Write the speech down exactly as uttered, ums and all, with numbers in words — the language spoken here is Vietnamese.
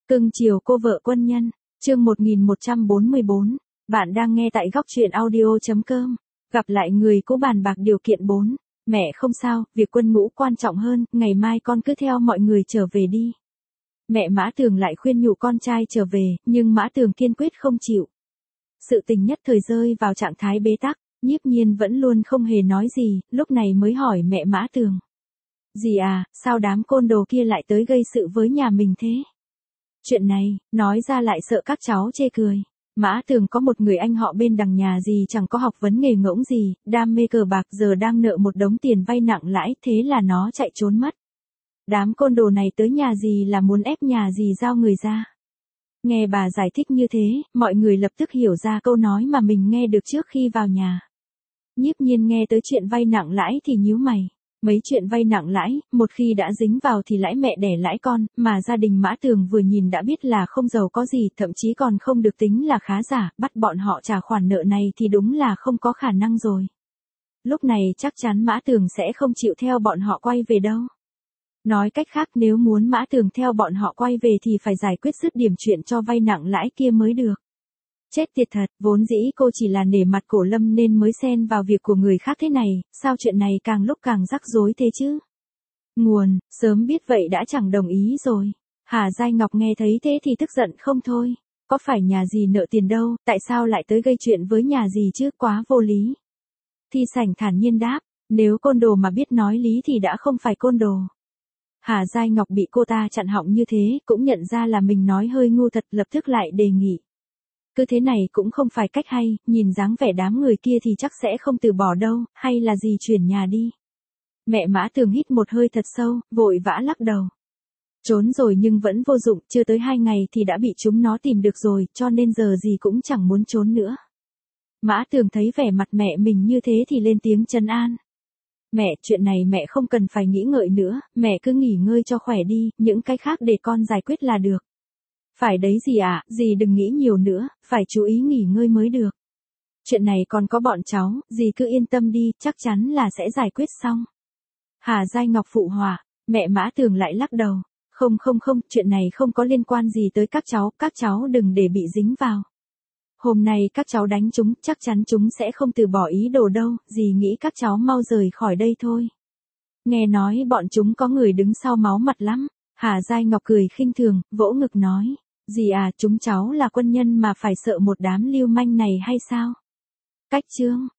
Cưng chiều cô vợ quân nhân, chương một nghìn một trăm bốn mươi bốn, bạn đang nghe tại góc truyện audio.com, gặp lại người cũ bàn bạc điều kiện bốn, mẹ không sao, việc quân ngũ quan trọng hơn, ngày mai con cứ theo mọi người trở về đi. Mẹ Mã Tường lại khuyên nhủ con trai trở về, nhưng Mã Tường kiên quyết không chịu. Sự tình nhất thời rơi vào trạng thái bế tắc, Nhiếp Nhiên vẫn luôn không hề nói gì, lúc này mới hỏi mẹ Mã Tường. Dì à, sao đám côn đồ kia lại tới gây sự với nhà mình thế? Chuyện này, nói ra lại sợ các cháu chê cười. Mã Tường có một người anh họ bên đằng nhà gì chẳng có học vấn nghề ngỗng gì, đam mê cờ bạc giờ đang nợ một đống tiền vay nặng lãi, thế là nó chạy trốn mất. Đám côn đồ này tới nhà gì là muốn ép nhà gì giao người ra. Nghe bà giải thích như thế, mọi người lập tức hiểu ra câu nói mà mình nghe được trước khi vào nhà. Nhiếp Nhiên nghe tới chuyện vay nặng lãi thì nhíu mày. Mấy chuyện vay nặng lãi, một khi đã dính vào thì lãi mẹ đẻ lãi con, mà gia đình Mã Tường vừa nhìn đã biết là không giàu có gì, thậm chí còn không được tính là khá giả, bắt bọn họ trả khoản nợ này thì đúng là không có khả năng rồi. Lúc này chắc chắn Mã Tường sẽ không chịu theo bọn họ quay về đâu. Nói cách khác, nếu muốn Mã Tường theo bọn họ quay về thì phải giải quyết dứt điểm chuyện cho vay nặng lãi kia mới được. Chết tiệt thật, vốn dĩ cô chỉ là nể mặt Cổ Lâm nên mới xen vào việc của người khác thế này, sao chuyện này càng lúc càng rắc rối thế chứ? Nguồn, sớm biết vậy đã chẳng đồng ý rồi. Hà Giai Ngọc nghe thấy thế thì tức giận không thôi. Có phải nhà gì nợ tiền đâu, tại sao lại tới gây chuyện với nhà gì chứ, quá vô lý. Thi Sảnh thản nhiên đáp, nếu côn đồ mà biết nói lý thì đã không phải côn đồ. Hà Giai Ngọc bị cô ta chặn họng như thế, cũng nhận ra là mình nói hơi ngu thật, lập tức lại đề nghị. Cứ thế này cũng không phải cách hay, nhìn dáng vẻ đám người kia thì chắc sẽ không từ bỏ đâu, hay là gì chuyển nhà đi. Mẹ Mã Tường hít một hơi thật sâu, vội vã lắc đầu. Trốn rồi nhưng vẫn vô dụng, chưa tới hai ngày thì đã bị chúng nó tìm được rồi, cho nên giờ gì cũng chẳng muốn trốn nữa. Mã Tường thấy vẻ mặt mẹ mình như thế thì lên tiếng trấn an. Mẹ, chuyện này mẹ không cần phải nghĩ ngợi nữa, mẹ cứ nghỉ ngơi cho khỏe đi, những cái khác để con giải quyết là được. Phải đấy dì ạ, à, dì đừng nghĩ nhiều nữa, phải chú ý nghỉ ngơi mới được. Chuyện này còn có bọn cháu, dì cứ yên tâm đi, chắc chắn là sẽ giải quyết xong. Hà Giai Ngọc phụ họa, mẹ Mã Tường lại lắc đầu. Không không không, chuyện này không có liên quan gì tới các cháu, các cháu đừng để bị dính vào. Hôm nay các cháu đánh chúng, chắc chắn chúng sẽ không từ bỏ ý đồ đâu, dì nghĩ các cháu mau rời khỏi đây thôi. Nghe nói bọn chúng có người đứng sau máu mặt lắm. Hà Giai Ngọc cười khinh thường, vỗ ngực nói. Dì à, chúng cháu là quân nhân mà phải sợ một đám lưu manh này hay sao? Cách chương.